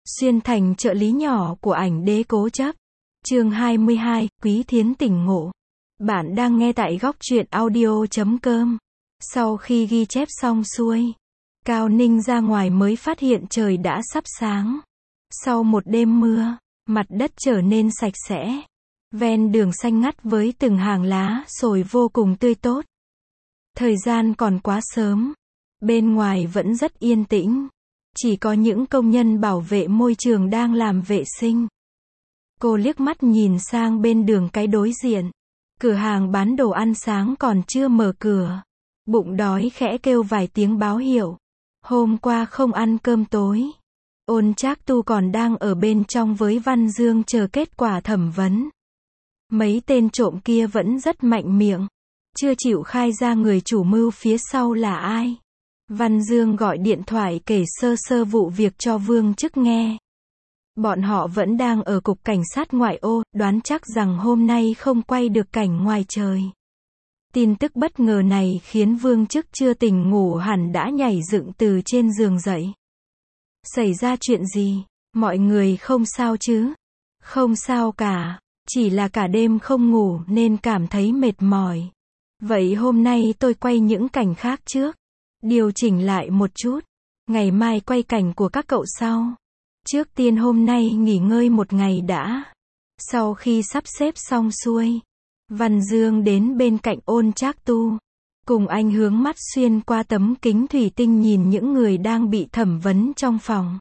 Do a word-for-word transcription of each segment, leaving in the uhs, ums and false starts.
Xuyên thành trợ lý nhỏ của ảnh đế cố chấp. Chương hai mươi hai, Quý Thiến tỉnh ngộ. Bạn đang nghe tại góc truyện audio chấm com. Sau khi ghi chép xong xuôi, Cao Ninh ra ngoài mới phát hiện trời đã sắp sáng. Sau một đêm mưa, mặt đất trở nên sạch sẽ. Ven đường xanh ngắt với từng hàng lá sồi vô cùng tươi tốt. Thời gian còn quá sớm. Bên ngoài vẫn rất yên tĩnh. Chỉ có những công nhân bảo vệ môi trường đang làm vệ sinh. Cô liếc mắt nhìn sang bên đường cái đối diện. Cửa hàng bán đồ ăn sáng còn chưa mở cửa. Bụng đói khẽ kêu vài tiếng báo hiệu. Hôm qua không ăn cơm tối. Ôn Trác Tu còn đang ở bên trong với Văn Dương chờ kết quả thẩm vấn. Mấy tên trộm kia vẫn rất mạnh miệng. Chưa chịu khai ra người chủ mưu phía sau là ai. Văn Dương gọi điện thoại kể sơ sơ vụ việc cho Vương Chức nghe. Bọn họ vẫn đang ở cục cảnh sát ngoại ô, đoán chắc rằng hôm nay không quay được cảnh ngoài trời. Tin tức bất ngờ này khiến Vương Chức chưa tỉnh ngủ hẳn đã nhảy dựng từ trên giường dậy. Xảy ra chuyện gì? Mọi người không sao chứ? Không sao cả, chỉ là cả đêm không ngủ nên cảm thấy mệt mỏi. Vậy hôm nay tôi quay những cảnh khác trước. Điều chỉnh lại một chút. Ngày mai quay cảnh của các cậu sau. Trước tiên hôm nay nghỉ ngơi một ngày đã. Sau khi sắp xếp xong xuôi, Văn Dương đến bên cạnh Ôn Trác Tu. Cùng anh hướng mắt xuyên qua tấm kính thủy tinh nhìn những người đang bị thẩm vấn trong phòng.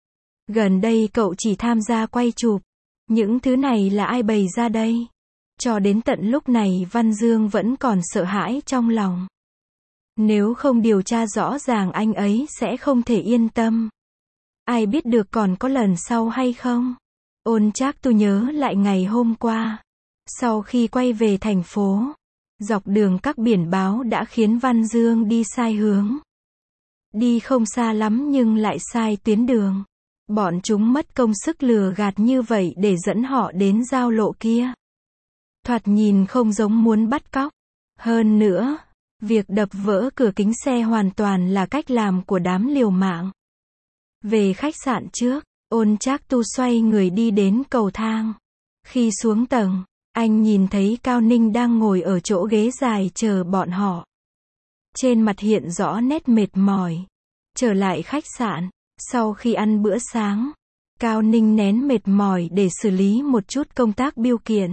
Gần đây cậu chỉ tham gia quay chụp. Những thứ này là ai bày ra đây? Cho đến tận lúc này Văn Dương vẫn còn sợ hãi trong lòng. Nếu không điều tra rõ ràng anh ấy sẽ không thể yên tâm. Ai biết được còn có lần sau hay không? Ôn Trác Tu nhớ lại ngày hôm qua. Sau khi quay về thành phố, dọc đường các biển báo đã khiến Văn Dương đi sai hướng. Đi không xa lắm nhưng lại sai tuyến đường. Bọn chúng mất công sức lừa gạt như vậy để dẫn họ đến giao lộ kia. Thoạt nhìn không giống muốn bắt cóc. Hơn nữa, việc đập vỡ cửa kính xe hoàn toàn là cách làm của đám liều mạng. Về khách sạn trước, Ôn Trác Tu xoay người đi đến cầu thang. Khi xuống tầng, anh nhìn thấy Cao Ninh đang ngồi ở chỗ ghế dài chờ bọn họ. Trên mặt hiện rõ nét mệt mỏi. Trở lại khách sạn, sau khi ăn bữa sáng, Cao Ninh nén mệt mỏi để xử lý một chút công tác biêu kiện.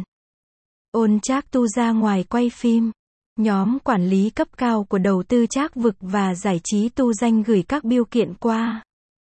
Ôn Trác Tu ra ngoài quay phim. Nhóm quản lý cấp cao của đầu tư Trác Vực và giải trí Tu Danh gửi các biêu kiện qua.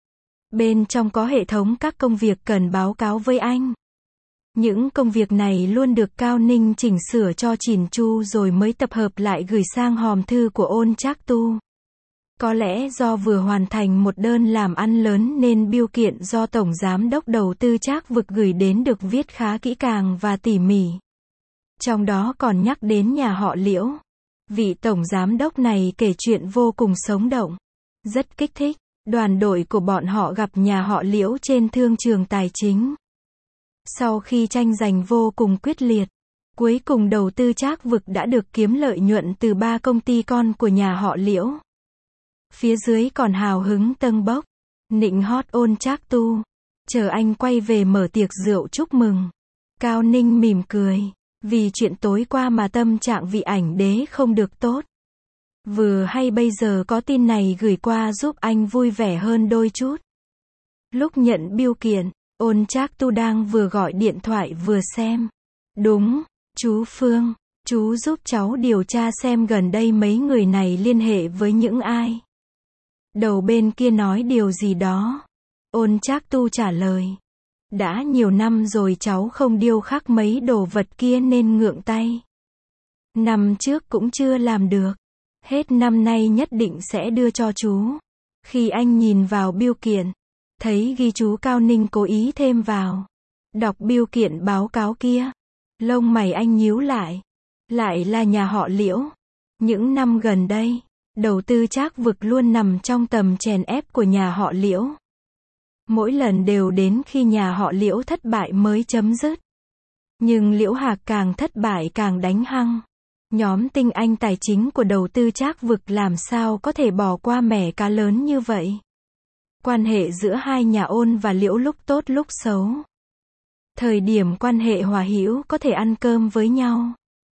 Bên trong có hệ thống các công việc cần báo cáo với anh. Những công việc này luôn được Cao Ninh chỉnh sửa cho chỉn chu rồi mới tập hợp lại gửi sang hòm thư của Ôn Trác Tu. Có lẽ do vừa hoàn thành một đơn làm ăn lớn nên biêu kiện do Tổng Giám đốc đầu tư Trác Vực gửi đến được viết khá kỹ càng và tỉ mỉ. Trong đó còn nhắc đến nhà họ Liễu. Vị Tổng Giám đốc này kể chuyện vô cùng sống động. Rất kích thích. Đoàn đội của bọn họ gặp nhà họ Liễu trên thương trường tài chính. Sau khi tranh giành vô cùng quyết liệt, cuối cùng đầu tư Trác Vực đã được kiếm lợi nhuận từ ba công ty con của nhà họ Liễu. Phía dưới còn hào hứng tâng bốc, nịnh hót Ôn Trác Tu. Chờ anh quay về mở tiệc rượu chúc mừng. Cao Ninh mỉm cười. Vì chuyện tối qua mà tâm trạng vị ảnh đế không được tốt. Vừa hay bây giờ có tin này gửi qua giúp anh vui vẻ hơn đôi chút. Lúc nhận biêu kiện, Ôn Trác Tu đang vừa gọi điện thoại vừa xem. Đúng, chú Phương, chú giúp cháu điều tra xem gần đây mấy người này liên hệ với những ai. Đầu bên kia nói điều gì đó. Ôn Trác Tu trả lời. Đã nhiều năm rồi cháu không điêu khắc mấy đồ vật kia nên ngượng tay. Năm trước cũng chưa làm được. Hết năm nay nhất định sẽ đưa cho chú. Khi anh nhìn vào biêu kiện, thấy ghi chú Cao Ninh cố ý thêm vào. Đọc biêu kiện báo cáo kia, lông mày anh nhíu lại. Lại là nhà họ Liễu. Những năm gần đây, đầu tư Trác Vực luôn nằm trong tầm chèn ép của nhà họ Liễu. Mỗi lần đều đến khi nhà họ Liễu thất bại mới chấm dứt. Nhưng Liễu Hạc càng thất bại càng đánh hăng. Nhóm tinh anh tài chính của đầu tư Trác Vực làm sao có thể bỏ qua mẻ cá lớn như vậy. Quan hệ giữa hai nhà Ôn và Liễu lúc tốt lúc xấu. Thời điểm quan hệ hòa hữu có thể ăn cơm với nhau.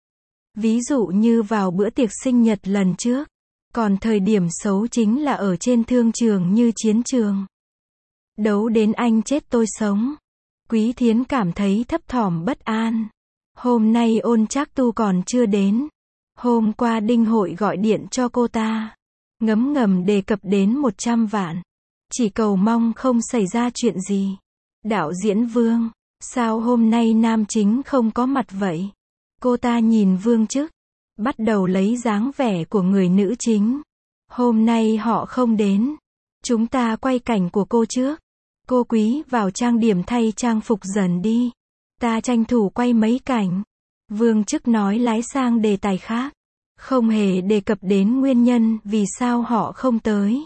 Ví dụ như vào bữa tiệc sinh nhật lần trước. Còn thời điểm xấu chính là ở trên thương trường như chiến trường. Đấu đến anh chết tôi sống. Quý Thiến cảm thấy thấp thỏm bất an. Hôm nay Ôn Trác Tu còn chưa đến. Hôm qua Đinh Hội gọi điện cho cô ta. Ngấm ngầm đề cập đến một trăm vạn. Chỉ cầu mong không xảy ra chuyện gì. Đạo diễn Vương, sao hôm nay nam chính không có mặt vậy? Cô ta nhìn Vương Chức. Bắt đầu lấy dáng vẻ của người nữ chính. Hôm nay họ không đến. Chúng ta quay cảnh của cô trước. Cô Quý vào trang điểm thay trang phục dần đi. Ta tranh thủ quay mấy cảnh. Vương Chức nói lái sang đề tài khác. Không hề đề cập đến nguyên nhân vì sao họ không tới.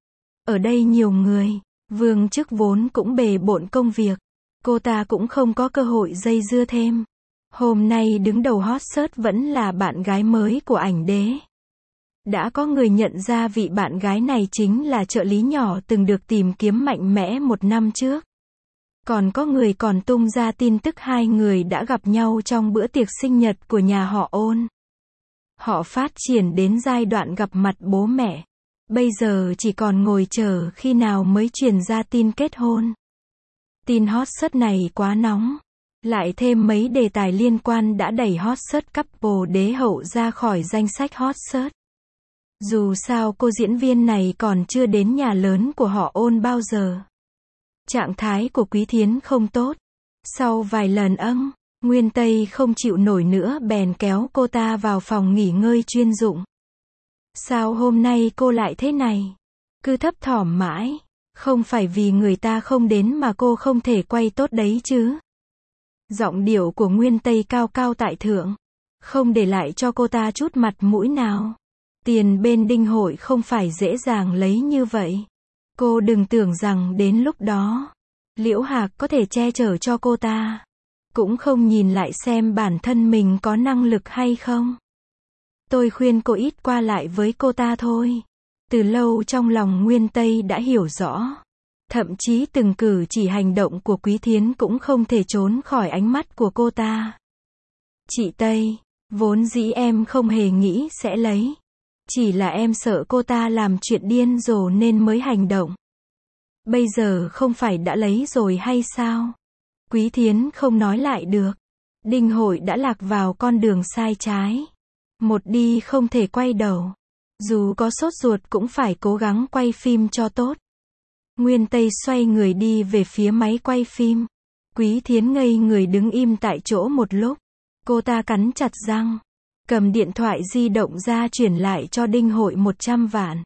Ở đây nhiều người. Vương Chức vốn cũng bề bộn công việc. Cô ta cũng không có cơ hội dây dưa thêm. Hôm nay đứng đầu hot search vẫn là bạn gái mới của ảnh đế. Đã có người nhận ra vị bạn gái này chính là trợ lý nhỏ từng được tìm kiếm mạnh mẽ một năm trước. Còn có người còn tung ra tin tức hai người đã gặp nhau trong bữa tiệc sinh nhật của nhà họ Ôn. Họ phát triển đến giai đoạn gặp mặt bố mẹ. Bây giờ chỉ còn ngồi chờ khi nào mới truyền ra tin kết hôn. Tin hot search này quá nóng. Lại thêm mấy đề tài liên quan đã đẩy hot search couple đế hậu ra khỏi danh sách hot search. Dù sao cô diễn viên này còn chưa đến nhà lớn của họ Ôn bao giờ. Trạng thái của Quý Thiến không tốt. Sau vài lần âng, Nguyên Tây không chịu nổi nữa bèn kéo cô ta vào phòng nghỉ ngơi chuyên dụng. Sao hôm nay cô lại thế này? Cứ thấp thỏm mãi. Không phải vì người ta không đến mà cô không thể quay tốt đấy chứ. Giọng điệu của Nguyên Tây cao cao tại thượng. Không để lại cho cô ta chút mặt mũi nào. Tiền bên Đinh Hội không phải dễ dàng lấy như vậy. Cô đừng tưởng rằng đến lúc đó, Liễu Hạc có thể che chở cho cô ta. Cũng không nhìn lại xem bản thân mình có năng lực hay không. Tôi khuyên cô ít qua lại với cô ta thôi. Từ lâu trong lòng Nguyên Tây đã hiểu rõ. Thậm chí từng cử chỉ hành động của Quý Thiến cũng không thể trốn khỏi ánh mắt của cô ta. Chị Tây, vốn dĩ em không hề nghĩ sẽ lấy. Chỉ là em sợ cô ta làm chuyện điên rồ nên mới hành động. Bây giờ không phải đã lấy rồi hay sao? Quý Thiến không nói lại được. Đinh Hội đã lạc vào con đường sai trái. Một đi không thể quay đầu. Dù có sốt ruột cũng phải cố gắng quay phim cho tốt. Nguyên Tây xoay người đi về phía máy quay phim. Quý Thiến ngây người đứng im tại chỗ một lúc. Cô ta cắn chặt răng. Cầm điện thoại di động ra chuyển lại cho Đinh Hội một trăm vạn.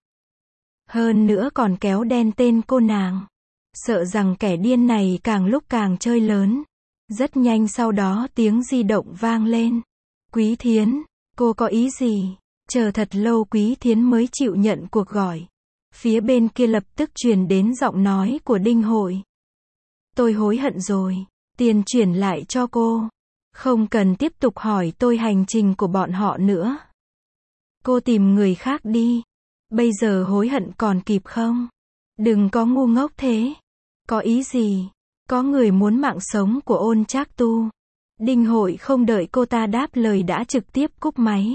Hơn nữa còn kéo đen tên cô nàng. Sợ rằng kẻ điên này càng lúc càng chơi lớn. Rất nhanh sau đó tiếng di động vang lên. Quý Thiến, cô có ý gì? Chờ thật lâu Quý Thiến mới chịu nhận cuộc gọi. Phía bên kia lập tức truyền đến giọng nói của Đinh Hội. Tôi hối hận rồi. Tiền chuyển lại cho cô. Không cần tiếp tục hỏi tôi hành trình của bọn họ nữa. Cô tìm người khác đi. Bây giờ hối hận còn kịp không? Đừng có ngu ngốc thế. Có ý gì? Có người muốn mạng sống của Ôn Trác Tu. Đinh Hội không đợi cô ta đáp lời đã trực tiếp cúp máy.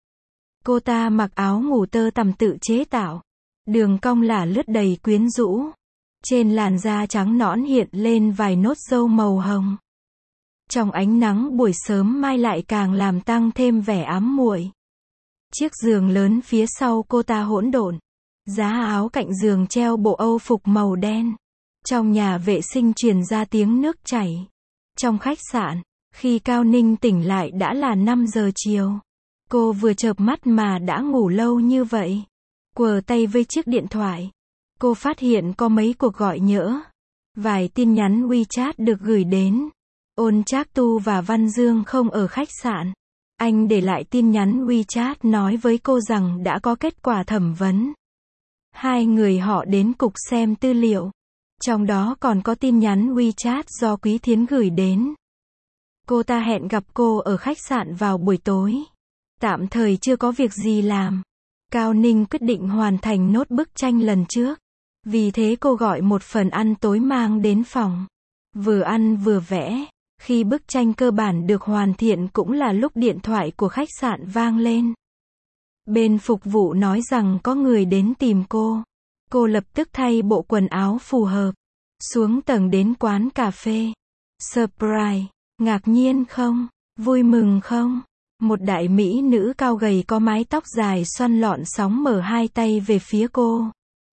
Cô ta mặc áo ngủ tơ tằm tự chế tạo. Đường cong lả lướt đầy quyến rũ. Trên làn da trắng nõn hiện lên vài nốt râu màu hồng. Trong ánh nắng buổi sớm mai lại càng làm tăng thêm vẻ ám muội. Chiếc giường lớn phía sau cô ta hỗn độn. Giá áo cạnh giường treo bộ âu phục màu đen. Trong nhà vệ sinh truyền ra tiếng nước chảy. Trong khách sạn, khi Cao Ninh tỉnh lại đã là năm giờ chiều. Cô vừa chợp mắt mà đã ngủ lâu như vậy. Quờ tay với chiếc điện thoại. Cô phát hiện có mấy cuộc gọi nhỡ. Vài tin nhắn WeChat được gửi đến. Ôn Trác Tu và Văn Dương không ở khách sạn. Anh để lại tin nhắn WeChat nói với cô rằng đã có kết quả thẩm vấn. Hai người họ đến cục xem tư liệu. Trong đó còn có tin nhắn WeChat do Quý Thiến gửi đến. Cô ta hẹn gặp cô ở khách sạn vào buổi tối. Tạm thời chưa có việc gì làm. Cao Ninh quyết định hoàn thành nốt bức tranh lần trước. Vì thế cô gọi một phần ăn tối mang đến phòng. Vừa ăn vừa vẽ. Khi bức tranh cơ bản được hoàn thiện cũng là lúc điện thoại của khách sạn vang lên. Bên phục vụ nói rằng có người đến tìm cô. Cô lập tức thay bộ quần áo phù hợp. Xuống tầng đến quán cà phê. Surprise. Ngạc nhiên không? Vui mừng không? Một đại mỹ nữ cao gầy có mái tóc dài xoăn lọn sóng mở hai tay về phía cô.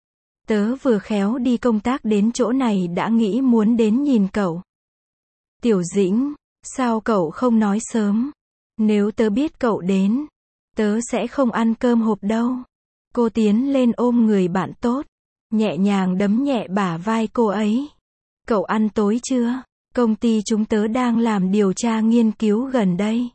Tớ vừa khéo đi công tác đến chỗ này đã nghĩ muốn đến nhìn cậu. Tiểu Dĩnh, sao cậu không nói sớm? Nếu tớ biết cậu đến, tớ sẽ không ăn cơm hộp đâu. Cô tiến lên ôm người bạn tốt, nhẹ nhàng đấm nhẹ bả vai cô ấy. Cậu ăn tối chưa? Công ty chúng tớ đang làm điều tra nghiên cứu gần đây.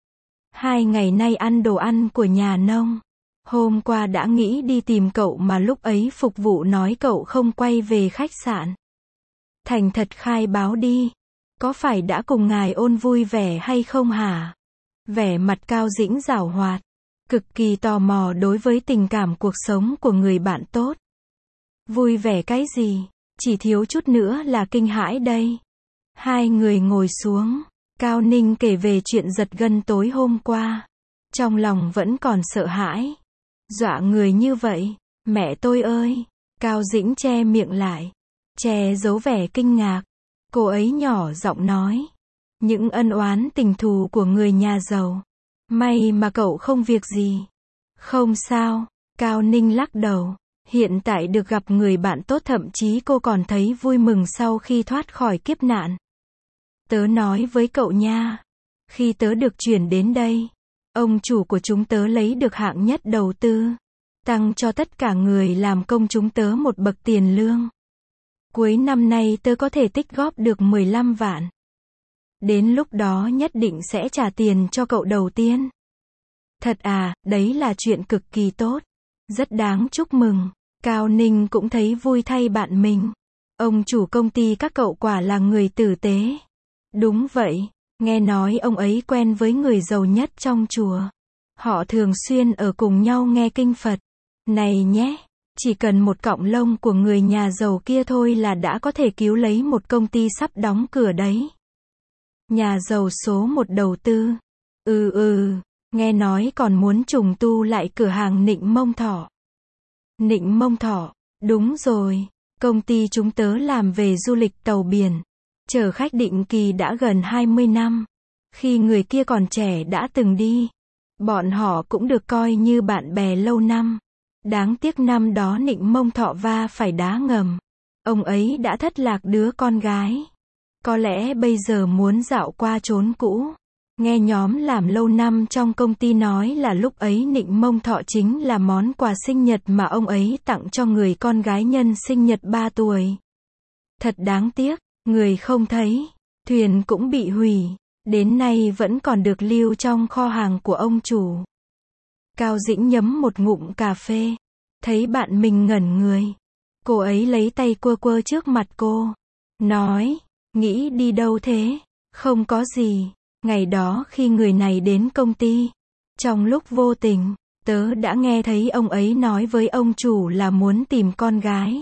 Hai ngày nay ăn đồ ăn của nhà nông. Hôm qua đã nghĩ đi tìm cậu mà lúc ấy phục vụ nói cậu không quay về khách sạn. Thành thật khai báo đi. Có phải đã cùng ngài ôn vui vẻ hay không hả? Vẻ mặt Cao Dĩnh giảo hoạt. Cực kỳ tò mò đối với tình cảm cuộc sống của người bạn tốt. Vui vẻ cái gì? Chỉ thiếu chút nữa là kinh hãi đây. Hai người ngồi xuống. Cao Ninh kể về chuyện giật gân tối hôm qua. Trong lòng vẫn còn sợ hãi. Dọa người như vậy. Mẹ tôi ơi! Cao Dĩnh che miệng lại. Che giấu vẻ kinh ngạc. Cô ấy nhỏ giọng nói. Những ân oán tình thù của người nhà giàu. May mà cậu không việc gì. Không sao. Cao Ninh lắc đầu. Hiện tại được gặp người bạn tốt thậm chí cô còn thấy vui mừng sau khi thoát khỏi kiếp nạn. Tớ nói với cậu nha. Khi tớ được chuyển đến đây, ông chủ của chúng tớ lấy được hạng nhất đầu tư. Tăng cho tất cả người làm công chúng tớ một bậc tiền lương. Cuối năm nay tớ có thể tích góp được mười lăm vạn. Đến lúc đó nhất định sẽ trả tiền cho cậu đầu tiên. Thật à, đấy là chuyện cực kỳ tốt. Rất đáng chúc mừng. Cao Ninh cũng thấy vui thay bạn mình. Ông chủ công ty các cậu quả là người tử tế. Đúng vậy, nghe nói ông ấy quen với người giàu nhất trong chùa. Họ thường xuyên ở cùng nhau nghe kinh Phật. Này nhé, chỉ cần một cọng lông của người nhà giàu kia thôi là đã có thể cứu lấy một công ty sắp đóng cửa đấy. Nhà giàu số một đầu tư. Ừ ừ, nghe nói còn muốn trùng tu lại cửa hàng Nịnh Mông Thọ. Nịnh Mông Thọ, đúng rồi, công ty chúng tớ làm về du lịch tàu biển. Chở khách định kỳ đã gần hai mươi năm. Khi người kia còn trẻ đã từng đi. Bọn họ cũng được coi như bạn bè lâu năm. Đáng tiếc năm đó Nịnh Mông Thọ va phải đá ngầm. Ông ấy đã thất lạc đứa con gái. Có lẽ bây giờ muốn dạo qua chốn cũ. Nghe nhóm làm lâu năm trong công ty nói là lúc ấy Nịnh Mông Thọ chính là món quà sinh nhật mà ông ấy tặng cho người con gái nhân sinh nhật ba tuổi. Thật đáng tiếc. Người không thấy, thuyền cũng bị hủy, đến nay vẫn còn được lưu trong kho hàng của ông chủ. Cao Dĩnh nhấm một ngụm cà phê, thấy bạn mình ngẩn người. Cô ấy lấy tay quơ quơ trước mặt cô, nói, nghĩ đi đâu thế? Không có gì, ngày đó khi người này đến công ty, trong lúc vô tình, tớ đã nghe thấy ông ấy nói với ông chủ là muốn tìm con gái.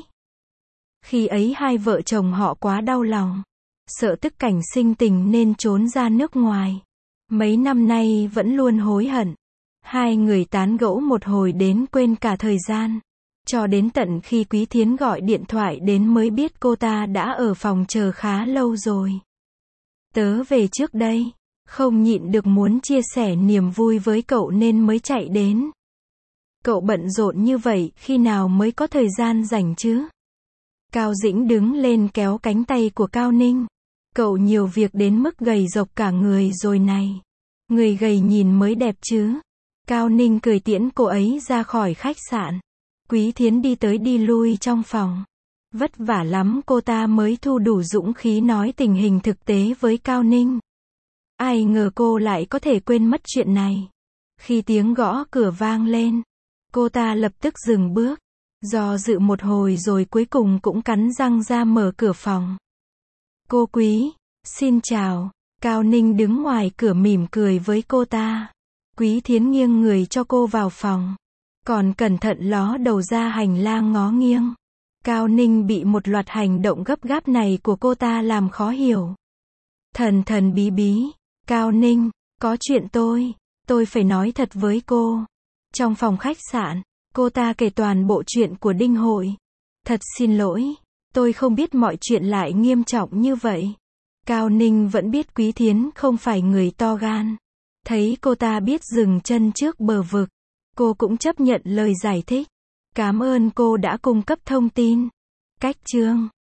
Khi ấy hai vợ chồng họ quá đau lòng, sợ tức cảnh sinh tình nên trốn ra nước ngoài. Mấy năm nay vẫn luôn hối hận. Hai người tán gẫu một hồi đến quên cả thời gian. Cho đến tận khi Quý Thiến gọi điện thoại đến mới biết cô ta đã ở phòng chờ khá lâu rồi. Tớ về trước đây, không nhịn được muốn chia sẻ niềm vui với cậu nên mới chạy đến. Cậu bận rộn như vậy, khi nào mới có thời gian rảnh chứ? Cao Dĩnh đứng lên kéo cánh tay của Cao Ninh. Cậu nhiều việc đến mức gầy rộc cả người rồi này. Người gầy nhìn mới đẹp chứ. Cao Ninh cười tiễn cô ấy ra khỏi khách sạn. Quý Thiến đi tới đi lui trong phòng. Vất vả lắm cô ta mới thu đủ dũng khí nói tình hình thực tế với Cao Ninh. Ai ngờ cô lại có thể quên mất chuyện này. Khi tiếng gõ cửa vang lên, cô ta lập tức dừng bước. Do dự một hồi rồi cuối cùng cũng cắn răng ra mở cửa phòng. Cô Quý, xin chào. Cao Ninh đứng ngoài cửa mỉm cười với cô ta. Quý Thiến nghiêng người cho cô vào phòng. Còn cẩn thận ló đầu ra hành lang ngó nghiêng. Cao Ninh bị một loạt hành động gấp gáp này của cô ta làm khó hiểu. Thần thần bí bí. Cao Ninh, có chuyện tôi, tôi phải nói thật với cô. Trong phòng khách sạn, cô ta kể toàn bộ chuyện của Đinh Hội. Thật xin lỗi, tôi không biết mọi chuyện lại nghiêm trọng như vậy. Cao Ninh vẫn biết Quý Thiến không phải người to gan. Thấy cô ta biết dừng chân trước bờ vực, cô cũng chấp nhận lời giải thích. Cảm ơn cô đã cung cấp thông tin. Cách chương